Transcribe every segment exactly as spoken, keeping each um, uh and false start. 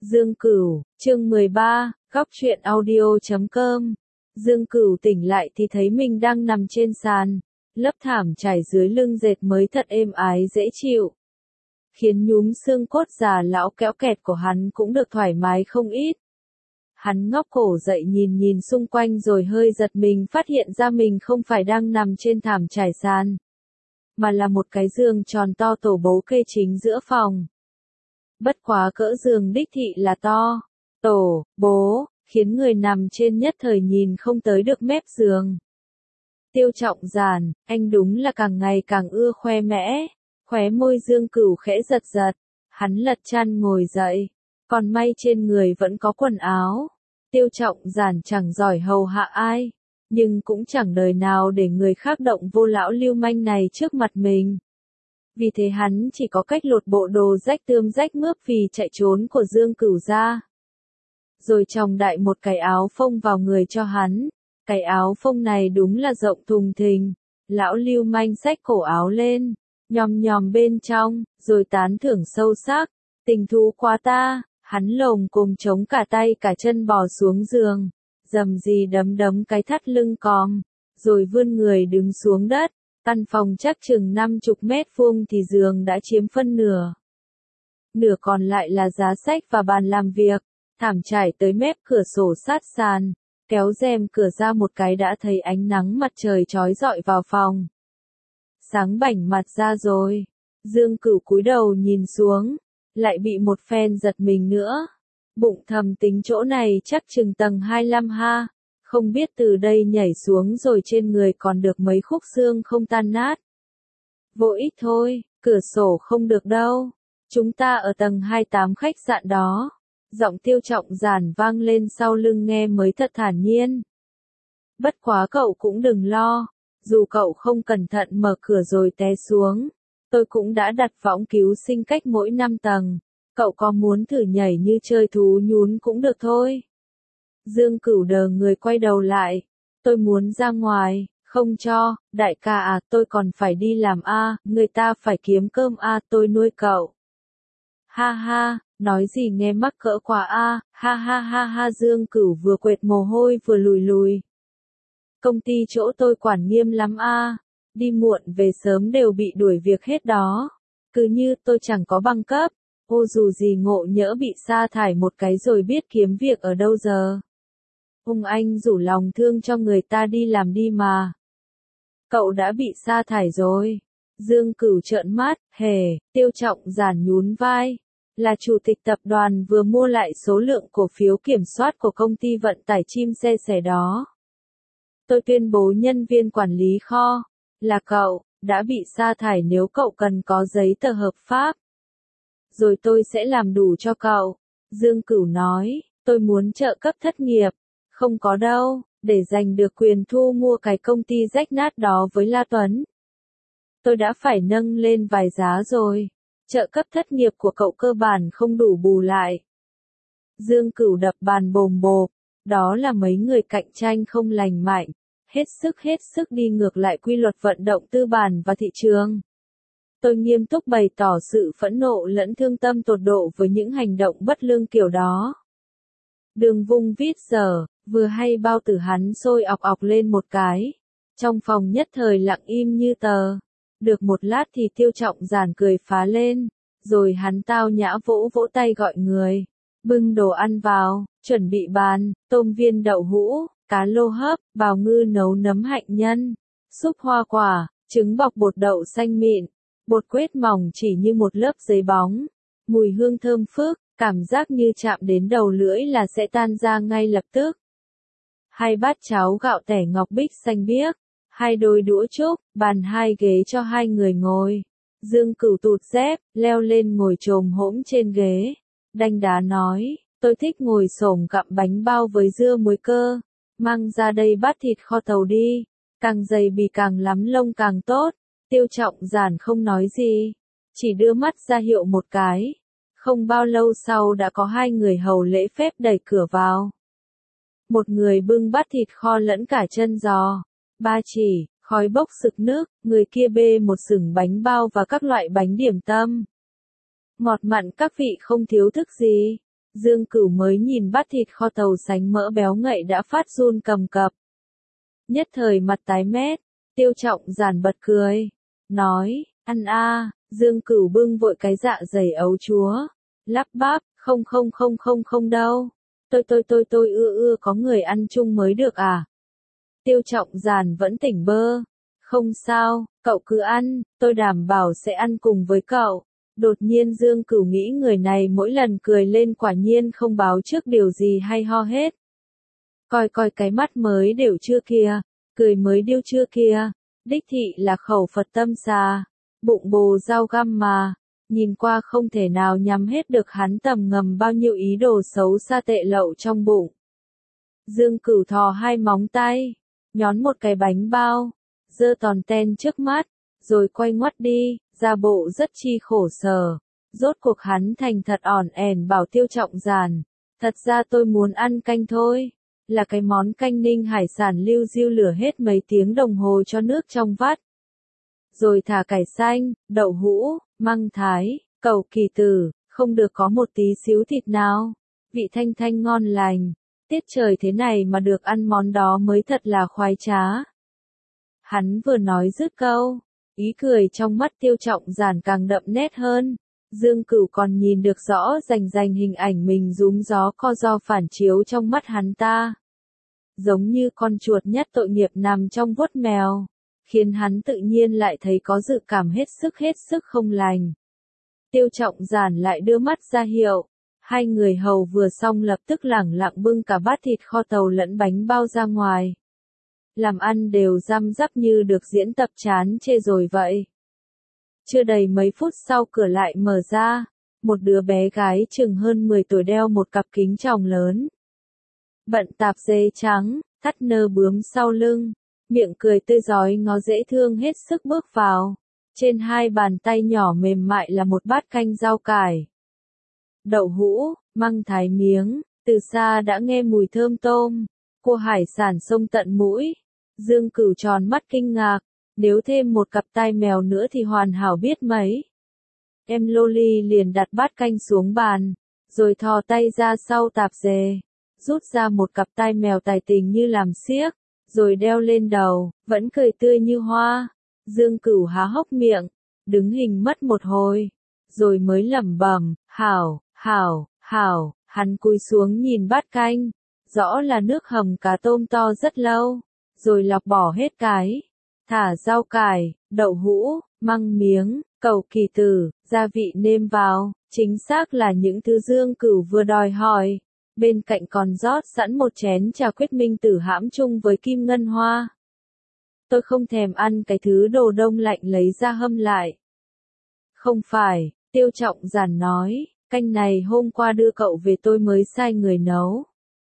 Dương Cửu, chương mười ba, góc truyện audio chấm com. Dương Cửu tỉnh lại thì thấy mình đang nằm trên sàn, lớp thảm trải dưới lưng dệt mới thật êm ái dễ chịu, khiến nhúm xương cốt già lão kéo kẹt của hắn cũng được thoải mái không ít. Hắn ngóc cổ dậy nhìn nhìn xung quanh rồi hơi giật mình phát hiện ra mình không phải đang nằm trên thảm trải sàn, mà là một cái giường tròn to tổ bố kê chính giữa phòng. Bất quá cỡ giường đích thị là to, tổ, bố, khiến người nằm trên nhất thời nhìn không tới được mép giường. Tiêu Trọng Giản, anh đúng là càng ngày càng ưa khoe mẽ, khóe môi Dương Cửu khẽ giật giật, hắn lật chăn ngồi dậy, còn may trên người vẫn có quần áo. Tiêu Trọng Giản chẳng giỏi hầu hạ ai, nhưng cũng chẳng đời nào để người khác động vô lão lưu manh này trước mặt mình. Vì thế hắn chỉ có cách lột bộ đồ rách tươm rách mướp vì chạy trốn của Dương Cửu ra. Rồi chồng đại một cái áo phông vào người cho hắn. Cái áo phông này đúng là rộng thùng thình. Lão lưu manh xách cổ áo lên, nhòm nhòm bên trong, rồi tán thưởng sâu sắc. Tình thú quá ta, hắn lồng cùng chống cả tay cả chân bò xuống giường. Dầm gì đấm đấm cái thắt lưng còm, rồi vươn người đứng xuống đất. Căn phòng chắc chừng năm chục mét vuông thì giường đã chiếm phân nửa. Nửa còn lại là giá sách và bàn làm việc, thảm trải tới mép cửa sổ sát sàn, kéo rèm cửa ra một cái đã thấy ánh nắng mặt trời chói rọi vào phòng. Sáng bảnh mặt ra rồi, Dương Cửu cúi đầu nhìn xuống, lại bị một phen giật mình nữa. Bụng thầm tính chỗ này chắc chừng tầng hai mươi lăm ha. Không biết từ đây nhảy xuống rồi trên người còn được mấy khúc xương không tan nát. Vô ích thôi, cửa sổ không được đâu. Chúng ta ở tầng hai mươi tám khách sạn đó. Giọng Tiêu Trọng Giản vang lên sau lưng nghe mới thật thản nhiên. Bất quá cậu cũng đừng lo, dù cậu không cẩn thận mở cửa rồi té xuống, tôi cũng đã đặt võng cứu sinh cách mỗi năm tầng. Cậu có muốn thử nhảy như chơi thú nhún cũng được thôi. Dương Cửu đờ người quay đầu lại. Tôi muốn ra ngoài, không cho, đại ca à, tôi còn phải đi làm a, à, người ta phải kiếm cơm a, à, tôi nuôi cậu. Ha ha, nói gì nghe mắc cỡ quá a, à, ha ha ha ha. Dương Cửu vừa quệt mồ hôi vừa lùi lùi. Công ty chỗ tôi quản nghiêm lắm a, à, đi muộn về sớm đều bị đuổi việc hết đó. Cứ như tôi chẳng có bằng cấp, ô dù gì ngộ nhỡ bị sa thải một cái rồi biết kiếm việc ở đâu giờ. Ông anh rủ lòng thương cho người ta đi làm đi mà. Cậu đã bị sa thải rồi. Dương Cửu trợn mắt, hề, Tiêu Trọng Giản nhún vai. Là chủ tịch tập đoàn vừa mua lại số lượng cổ phiếu kiểm soát của công ty vận tải chim xe sẻ đó. Tôi tuyên bố nhân viên quản lý kho, là cậu, đã bị sa thải nếu cậu cần có giấy tờ hợp pháp. Rồi tôi sẽ làm đủ cho cậu. Dương Cửu nói, tôi muốn trợ cấp thất nghiệp. Không có đâu, để giành được quyền thu mua cái công ty rách nát đó với La Tuấn. Tôi đã phải nâng lên vài giá rồi. Trợ cấp thất nghiệp của cậu cơ bản không đủ bù lại. Dương Cửu đập bàn bồm bộp. Đó là mấy người cạnh tranh không lành mạnh. Hết sức hết sức đi ngược lại quy luật vận động tư bản và thị trường. Tôi nghiêm túc bày tỏ sự phẫn nộ lẫn thương tâm tột độ với những hành động bất lương kiểu đó. Đường Vung vít giờ, vừa hay bao tử hắn sôi ọc ọc lên một cái. Trong phòng nhất thời lặng im như tờ. Được một lát thì Tiêu Trọng Giản cười phá lên. Rồi hắn tao nhã vỗ vỗ tay gọi người. Bưng đồ ăn vào, chuẩn bị bàn, tôm viên đậu hũ, cá lô hấp, bào ngư nấu nấm hạnh nhân, súp hoa quả, trứng bọc bột đậu xanh mịn, bột quết mỏng chỉ như một lớp giấy bóng. Mùi hương thơm phức, cảm giác như chạm đến đầu lưỡi là sẽ tan ra ngay lập tức. Hai bát cháo gạo tẻ ngọc bích xanh biếc, hai đôi đũa trúc, bàn hai ghế cho hai người ngồi. Dương Cửu tụt dép, leo lên ngồi chồm hổm trên ghế. Đanh đá nói, tôi thích ngồi xổm gặm bánh bao với dưa muối cơ. Mang ra đây bát thịt kho tàu đi, càng dày bì càng lắm lông càng tốt. Tiêu Trọng Giản không nói gì, chỉ đưa mắt ra hiệu một cái. Không bao lâu sau đã có hai người hầu lễ phép đẩy cửa vào. Một người bưng bát thịt kho lẫn cả chân giò, ba chỉ, khói bốc sực nước, người kia bê một sừng bánh bao và các loại bánh điểm tâm. Ngọt mặn các vị không thiếu thức gì. Dương Cửu mới nhìn bát thịt kho tàu sánh mỡ béo ngậy đã phát run cầm cập. Nhất thời mặt tái mét, Tiêu Trọng Giản bật cười, nói, ăn a. Dương Cửu bưng vội cái dạ dày ấu chúa, lắp bắp, không không không không không đâu, tôi tôi tôi tôi ưa ưa có người ăn chung mới được à. Tiêu Trọng Giản vẫn tỉnh bơ, không sao, cậu cứ ăn, tôi đảm bảo sẽ ăn cùng với cậu. Đột nhiên Dương Cửu nghĩ người này mỗi lần cười lên quả nhiên không báo trước điều gì hay ho hết. Coi coi cái mắt mới đều chưa kìa, cười mới điêu chưa kìa, đích thị là khẩu Phật tâm xà, bụng bồ dao găm mà, nhìn qua không thể nào nhắm hết được hắn tầm ngầm bao nhiêu ý đồ xấu xa tệ lậu trong bụng. Dương Cửu thò hai móng tay, nhón một cái bánh bao, giơ tòn ten trước mắt, rồi quay ngoắt đi, ra bộ rất chi khổ sở. Rốt cuộc hắn thành thật ỏn ẻn bảo Tiêu Trọng Giản, thật ra tôi muốn ăn canh thôi, là cái món canh ninh hải sản liu riu lửa hết mấy tiếng đồng hồ cho nước trong vắt. Rồi thả cải xanh, đậu hũ, măng thái, cẩu kỳ tử, không được có một tí xíu thịt nào, vị thanh thanh ngon lành, tiết trời thế này mà được ăn món đó mới thật là khoái trá. Hắn vừa nói dứt câu, ý cười trong mắt Tiêu Trọng Giản càng đậm nét hơn. Dương Cửu còn nhìn được rõ rành rành hình ảnh mình rúm gió co ro phản chiếu trong mắt hắn ta. Giống như con chuột nhất tội nghiệp nằm trong vuốt mèo, khiến hắn tự nhiên lại thấy có dự cảm hết sức hết sức không lành. Tiêu Trọng Giản lại đưa mắt ra hiệu, hai người hầu vừa xong lập tức lẳng lặng bưng cả bát thịt kho tàu lẫn bánh bao ra ngoài. Làm ăn đều răm rắp như được diễn tập chán chê rồi vậy. Chưa đầy mấy phút sau cửa lại mở ra, một đứa bé gái chừng hơn mười tuổi đeo một cặp kính tròng lớn. Bận tạp dề trắng, thắt nơ bướm sau lưng, miệng cười tươi rói ngó dễ thương hết sức bước vào. Trên hai bàn tay nhỏ mềm mại là một bát canh rau cải, đậu hũ, măng thái miếng, từ xa đã nghe mùi thơm tôm, cua hải sản sông tận mũi. Dương Cửu tròn mắt kinh ngạc, nếu thêm một cặp tai mèo nữa thì hoàn hảo biết mấy. Em Loli liền đặt bát canh xuống bàn, rồi thò tay ra sau tạp dề, rút ra một cặp tai mèo tài tình như làm xiếc, rồi đeo lên đầu, vẫn cười tươi như hoa. Dương Cửu há hốc miệng, đứng hình mất một hồi, rồi mới lẩm bẩm, hảo, hảo, hảo, hắn cúi xuống nhìn bát canh, rõ là nước hầm cá tôm to rất lâu, rồi lọc bỏ hết cái, thả rau cải, đậu hũ, măng miếng, cẩu kỳ tử, gia vị nêm vào, chính xác là những thứ Dương Cửu vừa đòi hỏi. Bên cạnh còn rót sẵn một chén trà quyết minh tử hãm chung với kim ngân hoa. Tôi không thèm ăn cái thứ đồ đông lạnh lấy ra hâm lại. Không phải, Tiêu Trọng Giản nói, canh này hôm qua đưa cậu về tôi mới sai người nấu.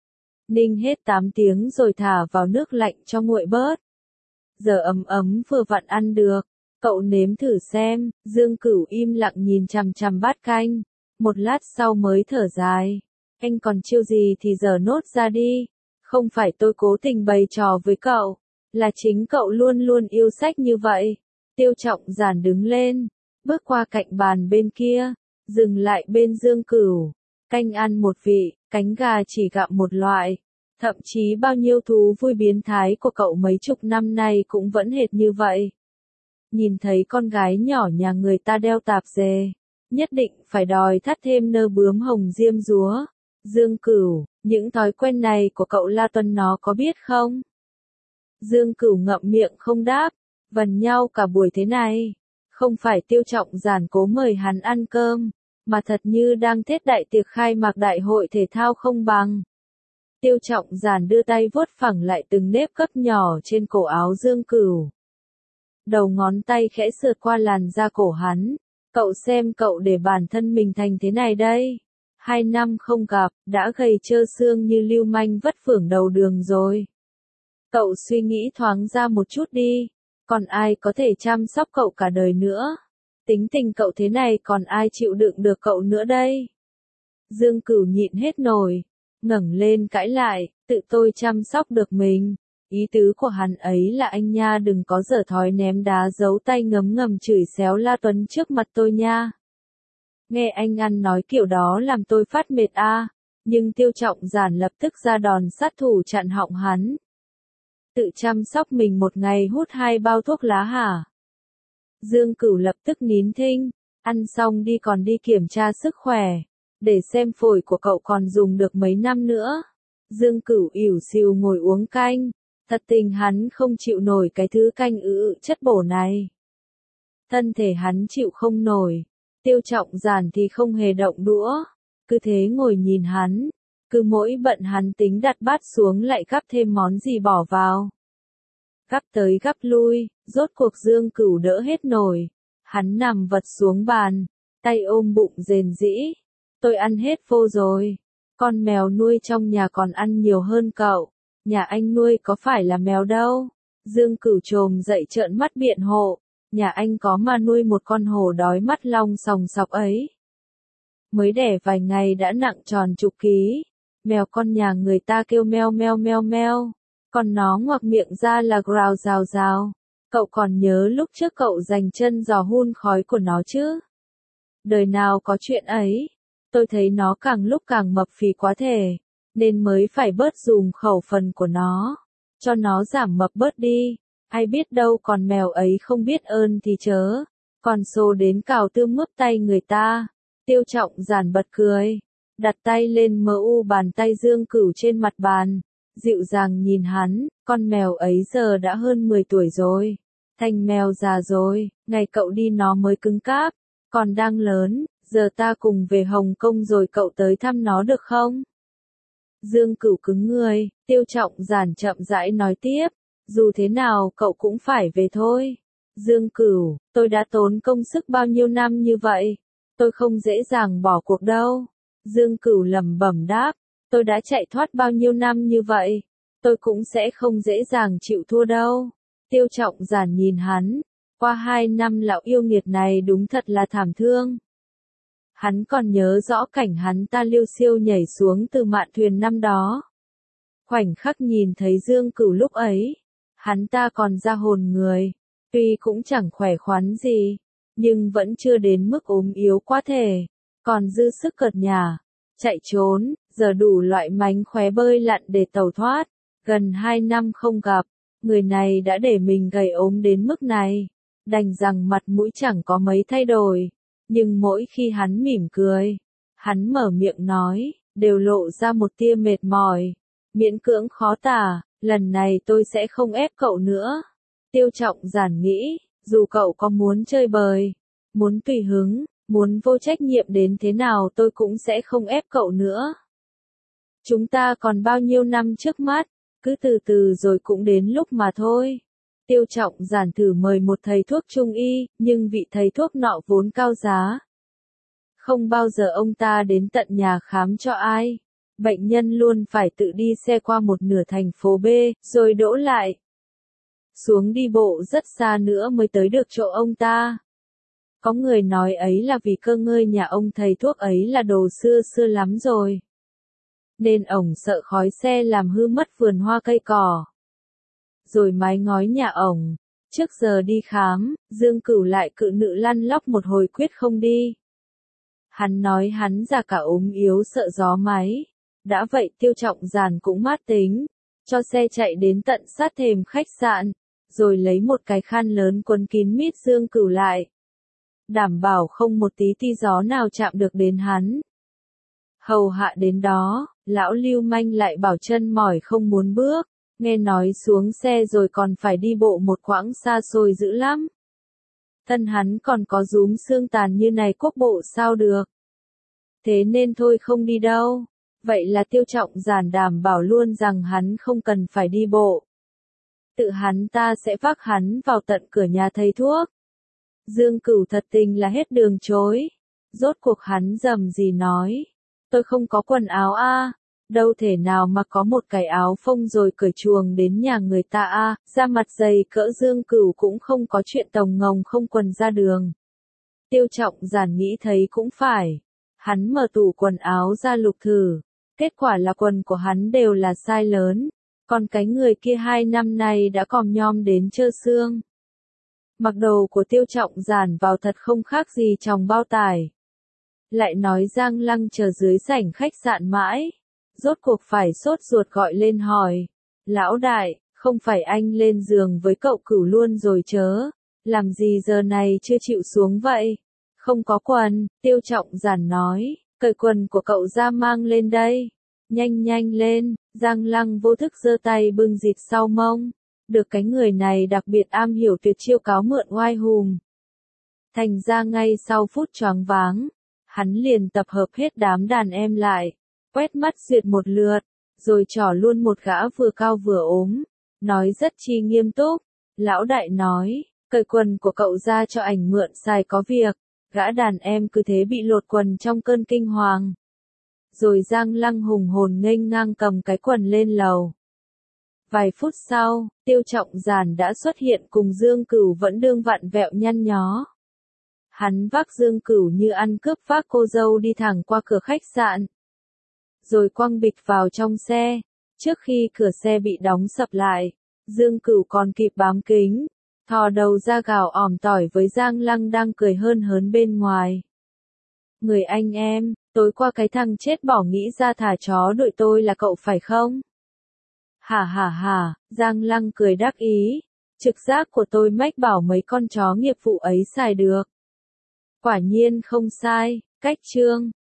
Ninh hết tám tiếng rồi thả vào nước lạnh cho nguội bớt. Giờ ấm ấm vừa vặn ăn được, cậu nếm thử xem. Dương Cửu im lặng nhìn chằm chằm bát canh, một lát sau mới thở dài. Anh còn chiêu gì thì giờ nốt ra đi, không phải tôi cố tình bày trò với cậu, là chính cậu luôn luôn yêu sách như vậy. Tiêu Trọng Giản đứng lên, bước qua cạnh bàn bên kia, dừng lại bên Dương Cửu. Canh ăn một vị, cánh gà chỉ gặm một loại. Thậm chí bao nhiêu thú vui biến thái của cậu mấy chục năm nay cũng vẫn hệt như vậy. Nhìn thấy con gái nhỏ nhà người ta đeo tạp dề, nhất định phải đòi thắt thêm nơ bướm hồng diêm dúa. Dương Cửu, những thói quen này của cậu La Tuân nó có biết không? Dương Cửu ngậm miệng không đáp, vần nhau cả buổi thế này. Không phải Tiêu Trọng Giản cố mời hắn ăn cơm, mà thật như đang thết đại tiệc khai mạc đại hội thể thao không bằng. Tiêu Trọng Giản đưa tay vuốt phẳng lại từng nếp gấp nhỏ trên cổ áo Dương Cửu. Đầu ngón tay khẽ sượt qua làn da cổ hắn. Cậu xem cậu để bản thân mình thành thế này đây. Hai năm không gặp, đã gầy trơ xương như lưu manh vất vưởng đầu đường rồi. Cậu suy nghĩ thoáng ra một chút đi. Còn ai có thể chăm sóc cậu cả đời nữa? Tính tình cậu thế này còn ai chịu đựng được cậu nữa đây? Dương Cửu nhịn hết nổi, ngẩng lên cãi lại, tự tôi chăm sóc được mình. Ý tứ của hắn ấy là anh nha đừng có dở thói ném đá giấu tay ngấm ngầm chửi xéo La Tuấn trước mặt tôi nha. Nghe anh ăn nói kiểu đó làm tôi phát mệt a. À. nhưng Tiêu Trọng Giản lập tức ra đòn sát thủ chặn họng hắn. Tự chăm sóc mình một ngày hút hai bao thuốc lá hả? Dương Cửu lập tức nín thinh, ăn xong đi còn đi kiểm tra sức khỏe, để xem phổi của cậu còn dùng được mấy năm nữa. Dương Cửu ỉu xìu ngồi uống canh, thật tình hắn không chịu nổi cái thứ canh ự chất bổ này. Thân thể hắn chịu không nổi, Tiêu Trọng Giản thì không hề động đũa, cứ thế ngồi nhìn hắn, cứ mỗi bận hắn tính đặt bát xuống lại gắp thêm món gì bỏ vào. Gắp tới gắp lui, rốt cuộc Dương Cửu đỡ hết nổi, hắn nằm vật xuống bàn, tay ôm bụng rền rĩ. Tôi ăn hết vô rồi, con mèo nuôi trong nhà còn ăn nhiều hơn cậu, nhà anh nuôi có phải là mèo đâu. Dương Cửu trồm dậy trợn mắt biện hộ, nhà anh có mà nuôi một con hổ đói mắt long sòng sọc ấy. Mới đẻ vài ngày đã nặng tròn chục ký, mèo con nhà người ta kêu meo meo meo meo, còn nó ngoạc miệng ra là grào rào rào. Cậu còn nhớ lúc trước cậu dành chân giò hun khói của nó chứ? Đời nào có chuyện ấy, tôi thấy nó càng lúc càng mập phì quá thể, nên mới phải bớt dùng khẩu phần của nó, cho nó giảm mập bớt đi. Ai biết đâu còn mèo ấy không biết ơn thì chớ, còn xô đến cào tương mướp tay người ta. Tiêu Trọng Giản bật cười, đặt tay lên mờ u bàn tay Dương Cửu trên mặt bàn, dịu dàng nhìn hắn, con mèo ấy giờ đã hơn mười tuổi rồi, thành mèo già rồi, ngày cậu đi nó mới cứng cáp, còn đang lớn, giờ ta cùng về Hồng Kông rồi cậu tới thăm nó được không? Dương Cửu cứng người, Tiêu Trọng Giản chậm rãi nói tiếp, dù thế nào cậu cũng phải về thôi. Dương Cửu, tôi đã tốn công sức bao nhiêu năm như vậy, tôi không dễ dàng bỏ cuộc đâu. Dương Cửu lẩm bẩm đáp, tôi đã chạy thoát bao nhiêu năm như vậy, tôi cũng sẽ không dễ dàng chịu thua đâu. Tiêu Trọng Giản nhìn hắn, qua hai năm lão yêu nghiệt này đúng thật là thảm thương. Hắn còn nhớ rõ cảnh hắn ta liêu xiêu nhảy xuống từ mạn thuyền năm đó. Khoảnh khắc nhìn thấy Dương Cửu lúc ấy, hắn ta còn ra hồn người, tuy cũng chẳng khỏe khoắn gì, nhưng vẫn chưa đến mức ốm yếu quá thể, còn dư sức cợt nhả, chạy trốn, giờ đủ loại mánh khóe bơi lặn để tẩu thoát. Gần hai năm không gặp, người này đã để mình gầy ốm đến mức này, đành rằng mặt mũi chẳng có mấy thay đổi, nhưng mỗi khi hắn mỉm cười, hắn mở miệng nói, đều lộ ra một tia mệt mỏi, miễn cưỡng khó tả. Lần này tôi sẽ không ép cậu nữa. Tiêu Trọng Giản nghĩ, dù cậu có muốn chơi bời, muốn tùy hứng, muốn vô trách nhiệm đến thế nào tôi cũng sẽ không ép cậu nữa. Chúng ta còn bao nhiêu năm trước mắt, cứ từ từ rồi cũng đến lúc mà thôi. Tiêu Trọng Giản thử mời một thầy thuốc trung y, nhưng vị thầy thuốc nọ vốn cao giá. Không bao giờ ông ta đến tận nhà khám cho ai. Bệnh nhân luôn phải tự đi xe qua một nửa thành phố B, rồi đỗ lại. Xuống đi bộ rất xa nữa mới tới được chỗ ông ta. Có người nói ấy là vì cơ ngơi nhà ông thầy thuốc ấy là đồ xưa xưa lắm rồi. Nên ổng sợ khói xe làm hư mất vườn hoa cây cỏ. Rồi mái ngói nhà ổng. Trước giờ đi khám, Dương Cửu lại cự nữ lăn lóc một hồi quyết không đi. Hắn nói hắn già cả ốm yếu sợ gió máy. Đã vậy Tiêu Trọng Giản cũng mát tính, cho xe chạy đến tận sát thềm khách sạn, rồi lấy một cái khăn lớn quấn kín mít Dương Cửu lại. Đảm bảo không một tí ti gió nào chạm được đến hắn. Hầu hạ đến đó, lão lưu manh lại bảo chân mỏi không muốn bước, nghe nói xuống xe rồi còn phải đi bộ một quãng xa xôi dữ lắm. Thân hắn còn có rúm xương tàn như này quốc bộ sao được. Thế nên thôi không đi đâu. Vậy là Tiêu Trọng Giản đảm bảo luôn rằng hắn không cần phải đi bộ. Tự hắn ta sẽ vác hắn vào tận cửa nhà thầy thuốc. Dương Cửu thật tình là hết đường chối. Rốt cuộc hắn rầm gì nói. Tôi không có quần áo a, à. Đâu thể nào mà có một cái áo phông rồi cởi chuồng đến nhà người ta a, à. Da mặt dày cỡ Dương Cửu cũng không có chuyện tồng ngồng không quần ra đường. Tiêu Trọng Giản nghĩ thấy cũng phải. Hắn mở tủ quần áo ra lục thử. Kết quả là quần của hắn đều là size lớn, còn cái người kia hai năm nay đã còm nhom đến trơ xương. Mặc đồ của Tiêu Trọng Giản vào thật không khác gì trong bao tải. lại nói Giang Lăng chờ dưới sảnh khách sạn mãi. Rốt cuộc phải sốt ruột gọi lên hỏi. Lão đại, không phải anh lên giường với cậu Cửu luôn rồi chớ, làm gì giờ này chưa chịu xuống vậy? Không có quần, Tiêu Trọng Giản nói, cởi quần của cậu ra mang lên đây. Nhanh nhanh lên, Giang Lăng vô thức giơ tay bưng dịt sau mông. Được cái người này đặc biệt am hiểu tuyệt chiêu cáo mượn oai hùng. Thành ra ngay sau phút choáng váng, hắn liền tập hợp hết đám đàn em lại, quét mắt duyệt một lượt, rồi trỏ luôn một gã vừa cao vừa ốm, nói rất chi nghiêm túc. Lão đại nói, cởi quần của cậu ra cho ảnh mượn xài có việc. Gã đàn em cứ thế bị lột quần trong cơn kinh hoàng. Rồi Giang Lăng hùng hồn nghênh ngang cầm cái quần lên lầu. Vài phút sau, Tiêu Trọng Giản đã xuất hiện cùng Dương Cửu vẫn đương vặn vẹo nhăn nhó. Hắn vác Dương Cửu như ăn cướp vác cô dâu đi thẳng qua cửa khách sạn. Rồi quăng bịch vào trong xe. Trước khi cửa xe bị đóng sập lại, Dương Cửu còn kịp bám kính, thò đầu ra gào ỏm tỏi với Giang Lăng đang cười hơn hớn bên ngoài. Người anh em, tối qua cái thằng chết bỏ nghĩ ra thả chó đội tôi là cậu phải không? Hả hả hả, Giang Lăng cười đắc ý. Trực giác của tôi mách bảo mấy con chó nghiệp vụ ấy xài được. Quả nhiên không sai, cách chương.